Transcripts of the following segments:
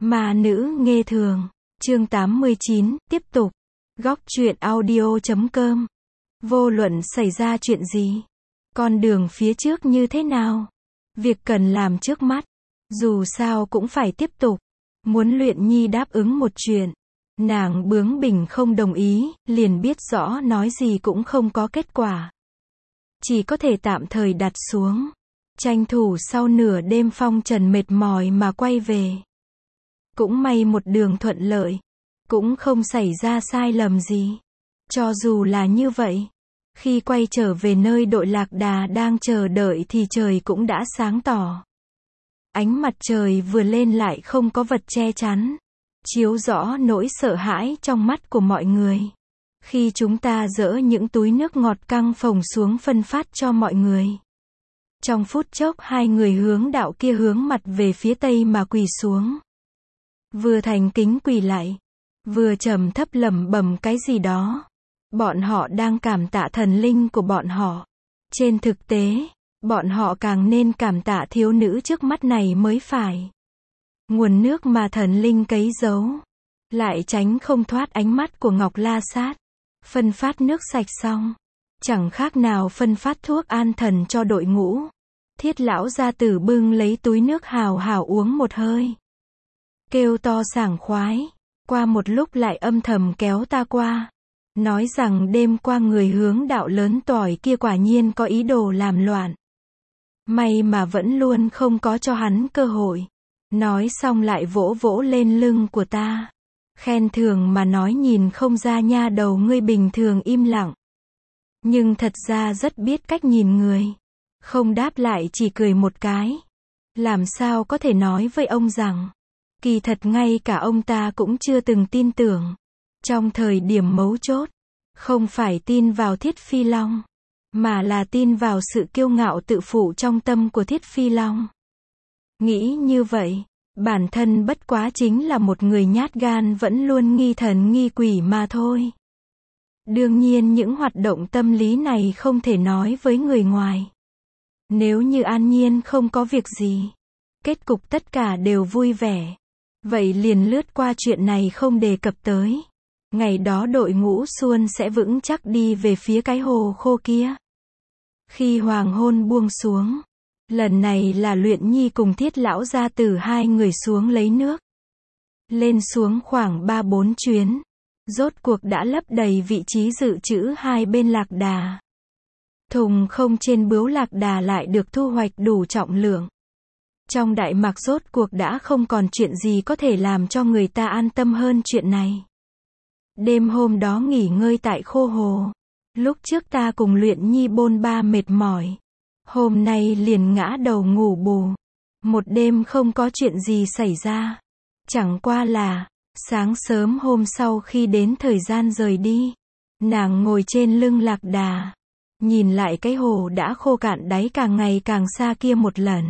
Ma nữ nghê thường. Chương 89, tiếp tục. Góc truyện audio.com. Vô luận xảy ra chuyện gì, con đường phía trước như thế nào, việc cần làm trước mắt, dù sao cũng phải tiếp tục. Muốn Luyện Nhi đáp ứng một chuyện, nàng bướng bỉnh không đồng ý, liền biết rõ nói gì cũng không có kết quả. Chỉ có thể tạm thời đặt xuống, tranh thủ sau nửa đêm phong trần mệt mỏi mà quay về. Cũng may một đường thuận lợi, cũng không xảy ra sai lầm gì. Cho dù là như vậy, khi quay trở về nơi đội lạc đà đang chờ đợi thì trời cũng đã sáng tỏ. Ánh mặt trời vừa lên lại không có vật che chắn, chiếu rõ nỗi sợ hãi trong mắt của mọi người. Khi chúng ta dỡ những túi nước ngọt căng phồng xuống phân phát cho mọi người. Trong phút chốc hai người hướng đạo kia hướng mặt về phía tây mà quỳ xuống. Vừa thành kính quỳ lại, vừa trầm thấp lẩm bẩm cái gì đó. Bọn họ đang cảm tạ thần linh của bọn họ. Trên thực tế, bọn họ càng nên cảm tạ thiếu nữ trước mắt này mới phải. Nguồn nước mà thần linh cấy giấu, lại tránh không thoát ánh mắt của Ngọc La Sát. Phân phát nước sạch xong, chẳng khác nào phân phát thuốc an thần cho đội ngũ. Thiết lão gia tử bưng lấy túi nước hào hào uống một hơi. Kêu to sảng khoái, qua một lúc lại âm thầm kéo ta qua. Nói rằng đêm qua người hướng đạo lớn tỏi kia quả nhiên có ý đồ làm loạn. May mà vẫn luôn không có cho hắn cơ hội. Nói xong lại vỗ vỗ lên lưng của ta. Khen thường mà nói nhìn không ra nha đầu ngươi bình thường im lặng. Nhưng thật ra rất biết cách nhìn người. Không đáp lại chỉ cười một cái. Làm sao có thể nói với ông rằng, kỳ thật ngay cả ông ta cũng chưa từng tin tưởng. Trong thời điểm mấu chốt, không phải tin vào Thiết Phi Long, mà là tin vào sự kiêu ngạo tự phụ trong tâm của Thiết Phi Long. Nghĩ như vậy, bản thân bất quá chính là một người nhát gan vẫn luôn nghi thần nghi quỷ mà thôi. Đương nhiên những hoạt động tâm lý này không thể nói với người ngoài. Nếu như an nhiên không có việc gì, kết cục tất cả đều vui vẻ, vậy liền lướt qua chuyện này không đề cập tới. Ngày đó đội ngũ Xuân sẽ vững chắc đi về phía cái hồ khô kia. Khi hoàng hôn buông xuống, lần này là Luyện Nhi cùng Thiết lão gia tử hai người xuống lấy nước. Lên xuống khoảng 3-4 chuyến, rốt cuộc đã lấp đầy vị trí dự trữ hai bên lạc đà. Thùng không trên bướu lạc đà lại được thu hoạch đủ trọng lượng. Trong Đại Mạc rốt cuộc đã không còn chuyện gì có thể làm cho người ta an tâm hơn chuyện này. Đêm hôm đó nghỉ ngơi tại khô hồ. Lúc trước ta cùng Luyện Nhi bôn ba mệt mỏi. Hôm nay liền ngã đầu ngủ bù. Một đêm không có chuyện gì xảy ra. Chẳng qua là, sáng sớm hôm sau khi đến thời gian rời đi, nàng ngồi trên lưng lạc đà. Nhìn lại cái hồ đã khô cạn đáy càng ngày càng xa kia một lần.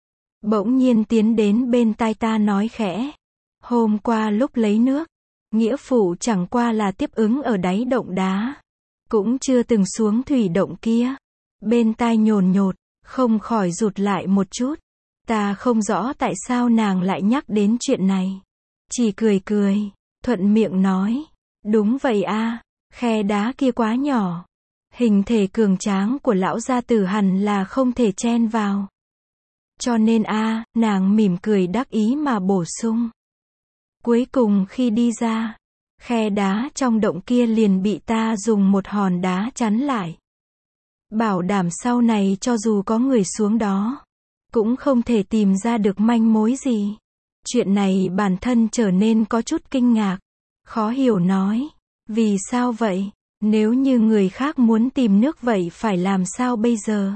Bỗng nhiên tiến đến bên tai ta nói khẽ. Hôm qua lúc lấy nước, nghĩa phụ chẳng qua là tiếp ứng ở đáy động đá. Cũng chưa từng xuống thủy động kia. Bên tai nhồn nhột, không khỏi rụt lại một chút. Ta không rõ tại sao nàng lại nhắc đến chuyện này. Chỉ cười cười, thuận miệng nói. Đúng vậy a, khe đá kia quá nhỏ. Hình thể cường tráng của lão gia tử hẳn là không thể chen vào. Cho nên nàng mỉm cười đắc ý mà bổ sung. Cuối cùng khi đi ra, khe đá trong động kia liền bị ta dùng một hòn đá chắn lại. Bảo đảm sau này cho dù có người xuống đó, cũng không thể tìm ra được manh mối gì. Chuyện này bản thân trở nên có chút kinh ngạc. Khó hiểu nói, vì sao vậy? Nếu như người khác muốn tìm nước vậy phải làm sao bây giờ?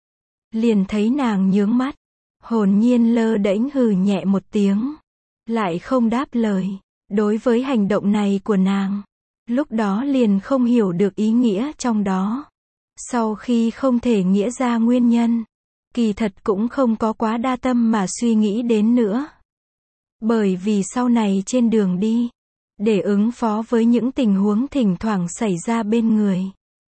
Liền thấy nàng nhướng mắt, hồn nhiên lơ đễnh hừ nhẹ một tiếng, lại không đáp lời. Đối với hành động này của nàng, lúc đó liền không hiểu được ý nghĩa trong đó. Sau khi không thể nghĩa ra nguyên nhân, kỳ thật cũng không có quá đa tâm mà suy nghĩ đến nữa. Bởi vì sau này trên đường đi, để ứng phó với những tình huống thỉnh thoảng xảy ra bên người,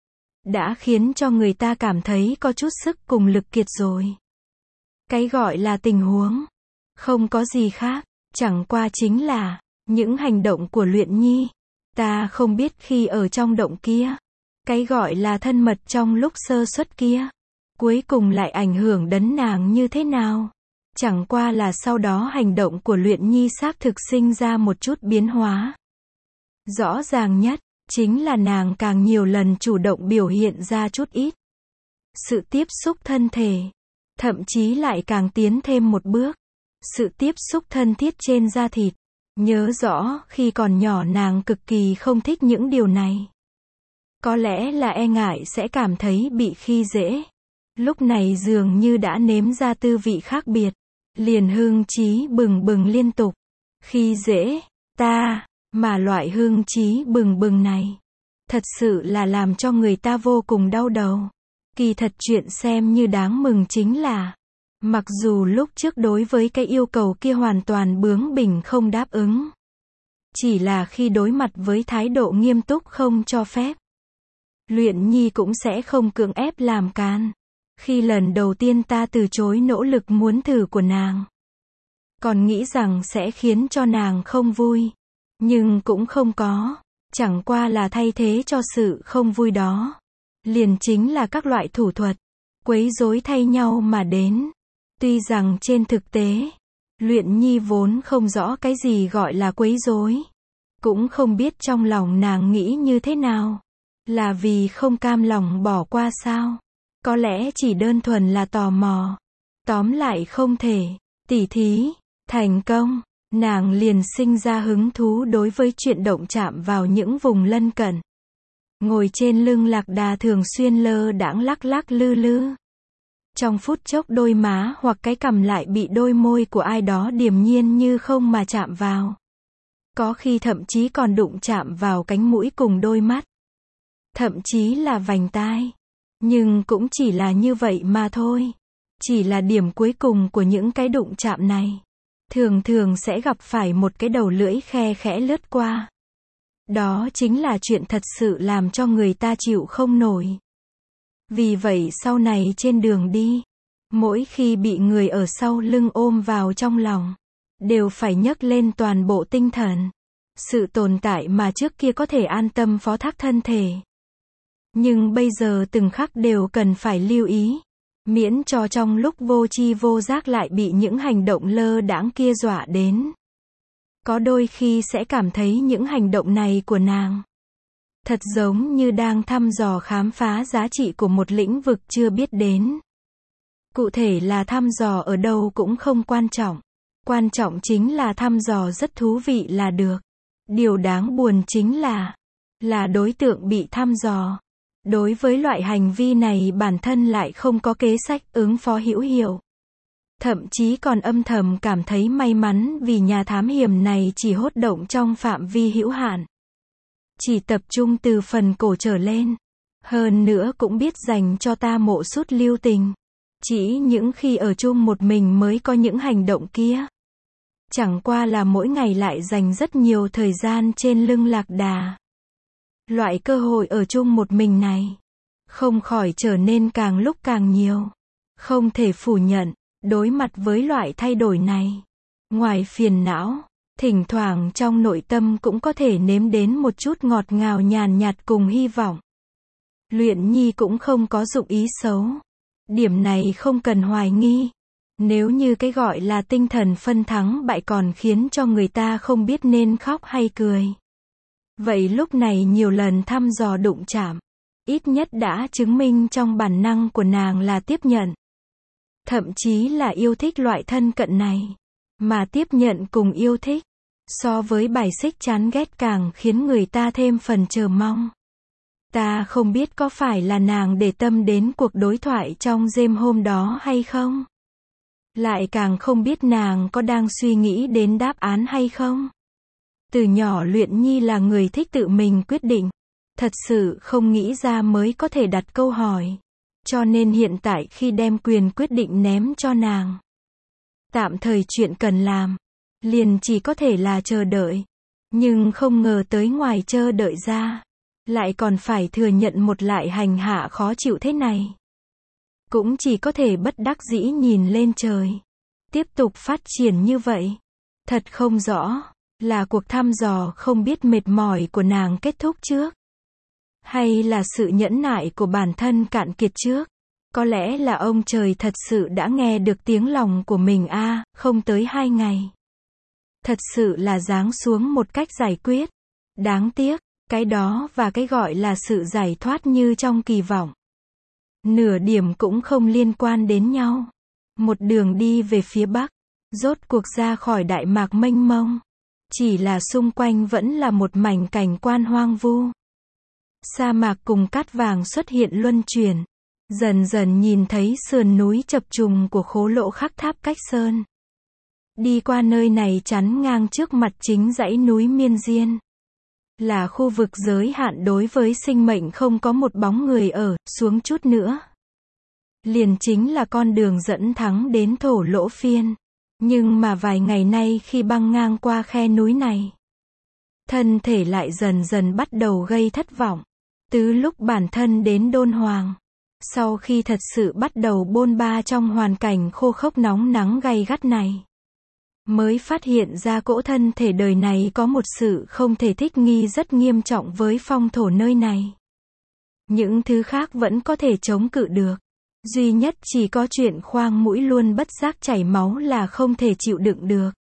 đã khiến cho người ta cảm thấy có chút sức cùng lực kiệt rồi. Cái gọi là tình huống, không có gì khác, Chẳng qua chính là những hành động của Luyện Nhi. Ta không biết khi ở trong động kia, cái gọi là thân mật trong lúc sơ suất kia, cuối cùng lại ảnh hưởng đến nàng như thế nào. Chẳng qua là sau đó hành động của Luyện Nhi xác thực sinh ra một chút biến hóa. Rõ ràng nhất, chính là nàng càng nhiều lần chủ động biểu hiện ra chút ít sự tiếp xúc thân thể. Thậm chí lại càng tiến thêm một bước. Sự tiếp xúc thân thiết trên da thịt. Nhớ rõ, khi còn nhỏ nàng cực kỳ không thích những điều này. Có lẽ là e ngại sẽ cảm thấy bị khi dễ. Lúc này dường như đã nếm ra tư vị khác biệt. Liền hưng trí bừng bừng liên tục. Khi dễ, ta, mà loại hưng trí bừng bừng này. Thật sự là làm cho người ta vô cùng đau đầu. Kỳ thật chuyện xem như đáng mừng chính là, mặc dù lúc trước đối với cái yêu cầu kia hoàn toàn bướng bỉnh không đáp ứng. Chỉ là khi đối mặt với thái độ nghiêm túc không cho phép, Luyện Nhi cũng sẽ không cưỡng ép làm càn. Khi lần đầu tiên ta từ chối nỗ lực muốn thử của nàng, còn nghĩ rằng sẽ khiến cho nàng không vui. Nhưng cũng không có. Chẳng qua là thay thế cho sự không vui đó. Liền chính là các loại thủ thuật, quấy rối thay nhau mà đến. Tuy rằng trên thực tế, Luyện Nhi vốn không rõ cái gì gọi là quấy rối. Cũng không biết trong lòng nàng nghĩ như thế nào. Là vì không cam lòng bỏ qua sao? Có lẽ chỉ đơn thuần là tò mò. Tóm lại không thể tỉ thí thành công, nàng liền sinh ra hứng thú đối với chuyện động chạm vào những vùng lân cận. Ngồi trên lưng lạc đà thường xuyên lơ đãng lắc lắc lư lư. Trong phút chốc đôi má hoặc cái cằm lại bị đôi môi của ai đó điềm nhiên như không mà chạm vào. Có khi thậm chí còn đụng chạm vào cánh mũi cùng đôi mắt. Thậm chí là vành tai. Nhưng cũng chỉ là như vậy mà thôi. Chỉ là điểm cuối cùng của những cái đụng chạm này. Thường thường sẽ gặp phải một cái đầu lưỡi khe khẽ lướt qua. Đó chính là chuyện thật sự làm cho người ta chịu không nổi. Vì vậy sau này trên đường đi, mỗi khi bị người ở sau lưng ôm vào trong lòng, đều phải nhấc lên toàn bộ tinh thần. Sự tồn tại mà trước kia có thể an tâm phó thác thân thể. Nhưng bây giờ từng khắc đều cần phải lưu ý. Miễn cho trong lúc vô tri vô giác lại bị những hành động lơ đãng kia dọa đến. Có đôi khi sẽ cảm thấy những hành động này của nàng thật giống như đang thăm dò khám phá giá trị của một lĩnh vực chưa biết đến. Cụ thể là thăm dò ở đâu cũng không quan trọng. Quan trọng chính là thăm dò rất thú vị là được. Điều đáng buồn chính là đối tượng bị thăm dò. Đối với loại hành vi này bản thân lại không có kế sách ứng phó hữu hiệu. Thậm chí còn âm thầm cảm thấy may mắn vì nhà thám hiểm này chỉ hốt động trong phạm vi hữu hạn. Chỉ tập trung từ phần cổ trở lên. Hơn nữa cũng biết dành cho ta mộ sút lưu tình. Chỉ những khi ở chung một mình mới có những hành động kia. Chẳng qua là mỗi ngày lại dành rất nhiều thời gian trên lưng lạc đà. Loại cơ hội ở chung một mình này, không khỏi trở nên càng lúc càng nhiều. Không thể phủ nhận, đối mặt với loại thay đổi này, ngoài phiền não, thỉnh thoảng trong nội tâm cũng có thể nếm đến một chút ngọt ngào nhàn nhạt cùng hy vọng. Luyện Nhi cũng không có dụng ý xấu. Điểm này không cần hoài nghi. Nếu như cái gọi là tinh thần phân thắng bại còn khiến cho người ta không biết nên khóc hay cười. Vậy lúc này nhiều lần thăm dò đụng chạm, ít nhất đã chứng minh trong bản năng của nàng là tiếp nhận. Thậm chí là yêu thích loại thân cận này. Mà tiếp nhận cùng yêu thích, so với bài xích chán ghét càng khiến người ta thêm phần chờ mong. Ta không biết có phải là nàng để tâm đến cuộc đối thoại trong đêm hôm đó hay không? Lại càng không biết nàng có đang suy nghĩ đến đáp án hay không? Từ nhỏ Luyện Nhi là người thích tự mình quyết định. Thật sự không nghĩ ra mới có thể đặt câu hỏi. Cho nên hiện tại khi đem quyền quyết định ném cho nàng, tạm thời chuyện cần làm, liền chỉ có thể là chờ đợi. Nhưng không ngờ tới ngoài chờ đợi ra, lại còn phải thừa nhận một lại hành hạ khó chịu thế này. Cũng chỉ có thể bất đắc dĩ nhìn lên trời. Tiếp tục phát triển như vậy. Thật không rõ, là cuộc thăm dò không biết mệt mỏi của nàng kết thúc trước, hay là sự nhẫn nại của bản thân cạn kiệt trước. Có lẽ là ông trời thật sự đã nghe được tiếng lòng của mình không tới 2 ngày. Thật sự là giáng xuống một cách giải quyết. Đáng tiếc, cái đó và cái gọi là sự giải thoát như trong kỳ vọng, nửa điểm cũng không liên quan đến nhau. Một đường đi về phía Bắc, rốt cuộc ra khỏi Đại Mạc mênh mông. Chỉ là xung quanh vẫn là một mảnh cảnh quan hoang vu. Sa mạc cùng cát vàng xuất hiện luân chuyển. Dần dần nhìn thấy sườn núi chập trùng của Khố Lỗ Khắc Tháp Cách Sơn. Đi qua nơi này chắn ngang trước mặt chính dãy núi Miên Diên. Là khu vực giới hạn đối với sinh mệnh không có một bóng người ở, xuống chút nữa. Liền chính là con đường dẫn thẳng đến Thổ Lỗ Phiên. Nhưng mà vài ngày nay khi băng ngang qua khe núi này, thân thể lại dần dần bắt đầu gây thất vọng. Từ lúc bản thân đến Đôn Hoàng, sau khi thật sự bắt đầu bôn ba trong hoàn cảnh khô khốc nóng nắng gay gắt này, mới phát hiện ra cỗ thân thể đời này có một sự không thể thích nghi rất nghiêm trọng với phong thổ nơi này. Những thứ khác vẫn có thể chống cự được. Duy nhất chỉ có chuyện khoang mũi luôn bất giác chảy máu là không thể chịu đựng được.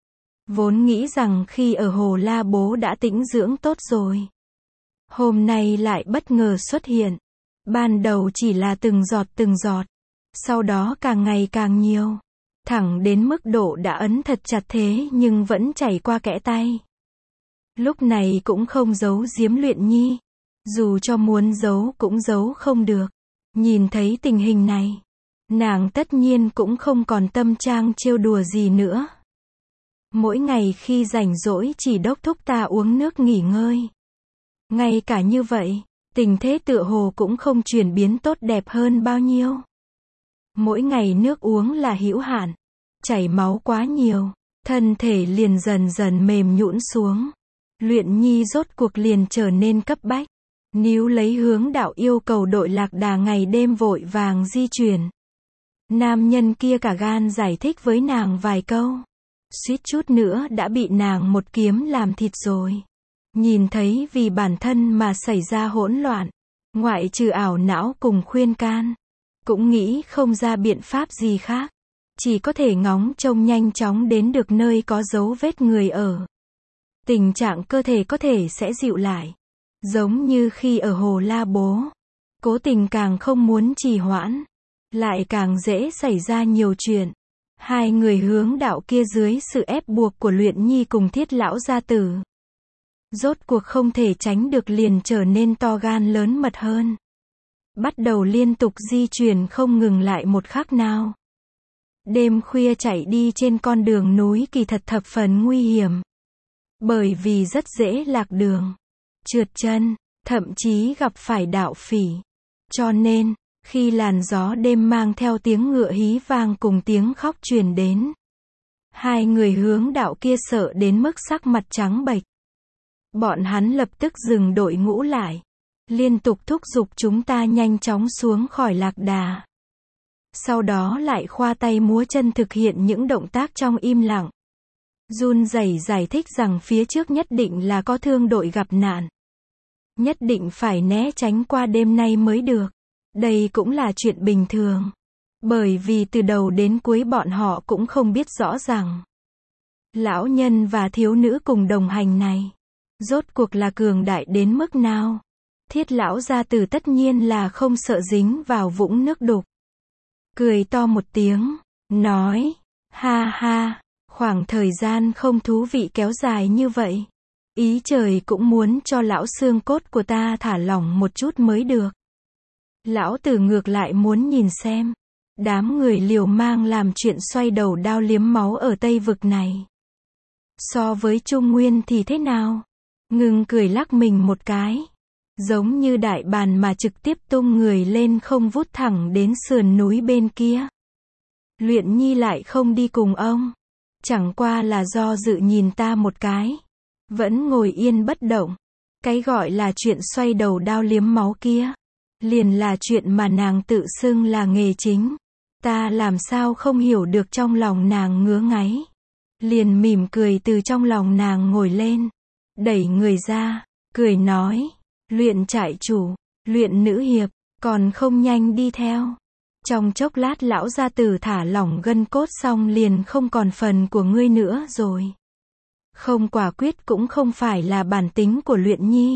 Vốn nghĩ rằng khi ở Hồ La Bố đã tĩnh dưỡng tốt rồi, hôm nay lại bất ngờ xuất hiện. Ban đầu chỉ là từng giọt, sau đó càng ngày càng nhiều, thẳng đến mức độ đã ấn thật chặt thế nhưng vẫn chảy qua kẽ tay. Lúc này cũng không giấu giếm Luyện Nhi, dù cho muốn giấu cũng giấu không được. Nhìn thấy tình hình này, nàng tất nhiên cũng không còn tâm trạng trêu đùa gì nữa. Mỗi ngày khi rảnh rỗi chỉ đốc thúc ta uống nước nghỉ ngơi. Ngay cả như vậy, tình thế tựa hồ cũng không chuyển biến tốt đẹp hơn bao nhiêu. Mỗi ngày nước uống là hữu hạn, chảy máu quá nhiều, thân thể liền dần dần mềm nhũn xuống. Luyện Nhi rốt cuộc liền trở nên cấp bách. Níu lấy hướng đạo yêu cầu đội lạc đà ngày đêm vội vàng di chuyển. Nam nhân kia cả gan giải thích với nàng vài câu. Suýt chút nữa đã bị nàng một kiếm làm thịt rồi. Nhìn thấy vì bản thân mà xảy ra hỗn loạn, ngoại trừ ảo não cùng khuyên can, cũng nghĩ không ra biện pháp gì khác. Chỉ có thể ngóng trông nhanh chóng đến được nơi có dấu vết người ở. Tình trạng cơ thể có thể sẽ dịu lại. Giống như khi ở Hồ La Bố, cố tình càng không muốn trì hoãn, lại càng dễ xảy ra nhiều chuyện. Hai người hướng đạo kia dưới sự ép buộc của Luyện Nhi cùng Thiết lão gia tử, rốt cuộc không thể tránh được liền trở nên to gan lớn mật hơn. Bắt đầu liên tục di chuyển không ngừng lại một khắc nào. Đêm khuya chạy đi trên con đường núi kỳ thật thập phần nguy hiểm. Bởi vì rất dễ lạc đường, trượt chân, thậm chí gặp phải đạo phỉ. Cho nên, khi làn gió đêm mang theo tiếng ngựa hí vang cùng tiếng khóc truyền đến, hai người hướng đạo kia sợ đến mức sắc mặt trắng bệch. Bọn hắn lập tức dừng đội ngũ lại, liên tục thúc giục chúng ta nhanh chóng xuống khỏi lạc đà. Sau đó lại khoa tay múa chân thực hiện những động tác trong im lặng. Run rẩy giải thích rằng phía trước nhất định là có thương đội gặp nạn. Nhất định phải né tránh qua đêm nay mới được. Đây cũng là chuyện bình thường. Bởi vì từ đầu đến cuối bọn họ cũng không biết rõ rằng lão nhân và thiếu nữ cùng đồng hành này rốt cuộc là cường đại đến mức nào. Thiết lão gia tử tất nhiên là không sợ dính vào vũng nước đục. Cười to một tiếng, nói, ha ha, khoảng thời gian không thú vị kéo dài như vậy. Ý trời cũng muốn cho lão xương cốt của ta thả lỏng một chút mới được. Lão tử ngược lại muốn nhìn xem, đám người liều mang làm chuyện xoay đầu đao liếm máu ở Tây Vực này, so với Trung Nguyên thì thế nào? Ngừng cười lắc mình một cái, giống như đại bàng mà trực tiếp tung người lên không vút thẳng đến sườn núi bên kia. Luyện Nhi lại không đi cùng ông, chẳng qua là do dự nhìn ta một cái, vẫn ngồi yên bất động. Cái gọi là chuyện xoay đầu đao liếm máu kia, liền là chuyện mà nàng tự xưng là nghề chính. Ta làm sao không hiểu được trong lòng nàng ngứa ngáy. liền mỉm cười từ trong lòng nàng ngồi lên, đẩy người ra, cười nói, luyện trại chủ, luyện nữ hiệp, còn không nhanh đi theo. Trong chốc lát lão gia tử thả lỏng gân cốt xong liền không còn phần của ngươi nữa rồi. Không quả quyết cũng không phải là bản tính của Luyện Nhi.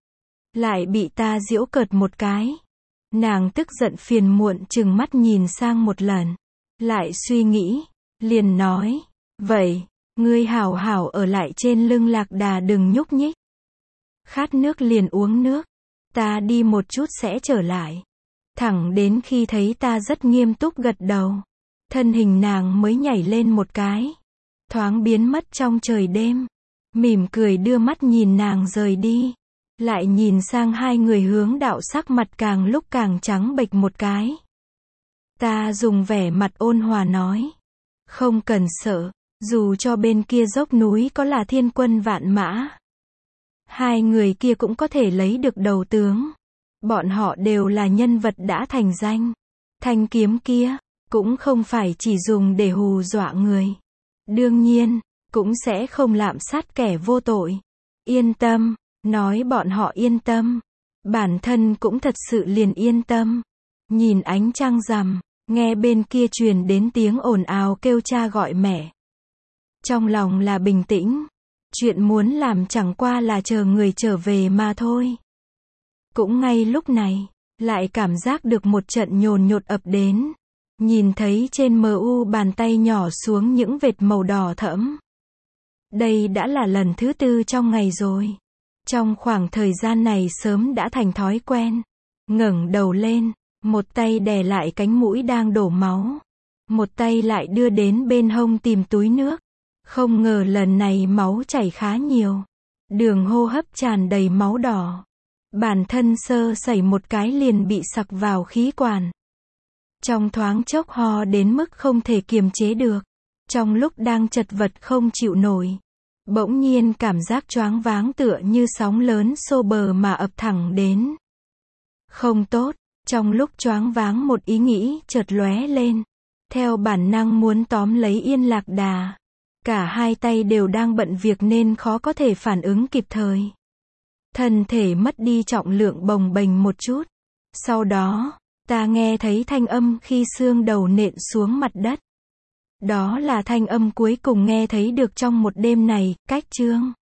Lại bị ta giễu cợt một cái. Nàng tức giận phiền muộn trừng mắt nhìn sang một lần. Lại suy nghĩ, liền nói, vậy, ngươi hảo hảo ở lại trên lưng lạc đà đừng nhúc nhích. Khát nước liền uống nước, ta đi một chút sẽ trở lại. Thẳng đến khi thấy ta rất nghiêm túc gật đầu, thân hình nàng mới nhảy lên một cái, thoáng biến mất trong trời đêm, mỉm cười đưa mắt nhìn nàng rời đi, lại nhìn sang hai người hướng đạo sắc mặt càng lúc càng trắng bệch một cái. Ta dùng vẻ mặt ôn hòa nói, không cần sợ, dù cho bên kia dốc núi có là thiên quân vạn mã, hai người kia cũng có thể lấy được đầu tướng. Bọn họ đều là nhân vật đã thành danh. Thanh kiếm kia, cũng không phải chỉ dùng để hù dọa người. Đương nhiên, cũng sẽ không lạm sát kẻ vô tội. Yên tâm, nói bọn họ yên tâm. Bản thân cũng thật sự liền yên tâm. Nhìn ánh trăng rằm, nghe bên kia truyền đến tiếng ồn ào kêu cha gọi mẹ. Trong lòng là bình tĩnh. Chuyện muốn làm chẳng qua là chờ người trở về mà thôi. Cũng ngay lúc này, lại cảm giác được một trận nhồn nhột ập đến. Nhìn thấy trên MU bàn tay nhỏ xuống những vệt màu đỏ thẫm. Đây đã là lần thứ 4 trong ngày rồi. Trong khoảng thời gian này sớm đã thành thói quen. Ngẩng đầu lên, một tay đè lại cánh mũi đang đổ máu. Một tay lại đưa đến bên hông tìm túi nước. Không ngờ lần này máu chảy khá nhiều. Đường hô hấp tràn đầy máu đỏ. Bản thân sơ sẩy một cái liền bị sặc vào khí quản. Trong thoáng chốc ho đến mức không thể kiềm chế được. Trong lúc đang chật vật không chịu nổi, bỗng nhiên cảm giác choáng váng tựa như sóng lớn xô bờ mà ập thẳng đến. Không tốt, trong lúc choáng váng một ý nghĩ chợt lóe lên. Theo bản năng muốn tóm lấy Yên Lạc Đà. Cả hai tay đều đang bận việc nên khó có thể phản ứng kịp thời. Thân thể mất đi trọng lượng bồng bềnh một chút. Sau đó, ta nghe thấy thanh âm khi xương đầu nện xuống mặt đất. Đó là thanh âm cuối cùng nghe thấy được trong một đêm này, cách chương.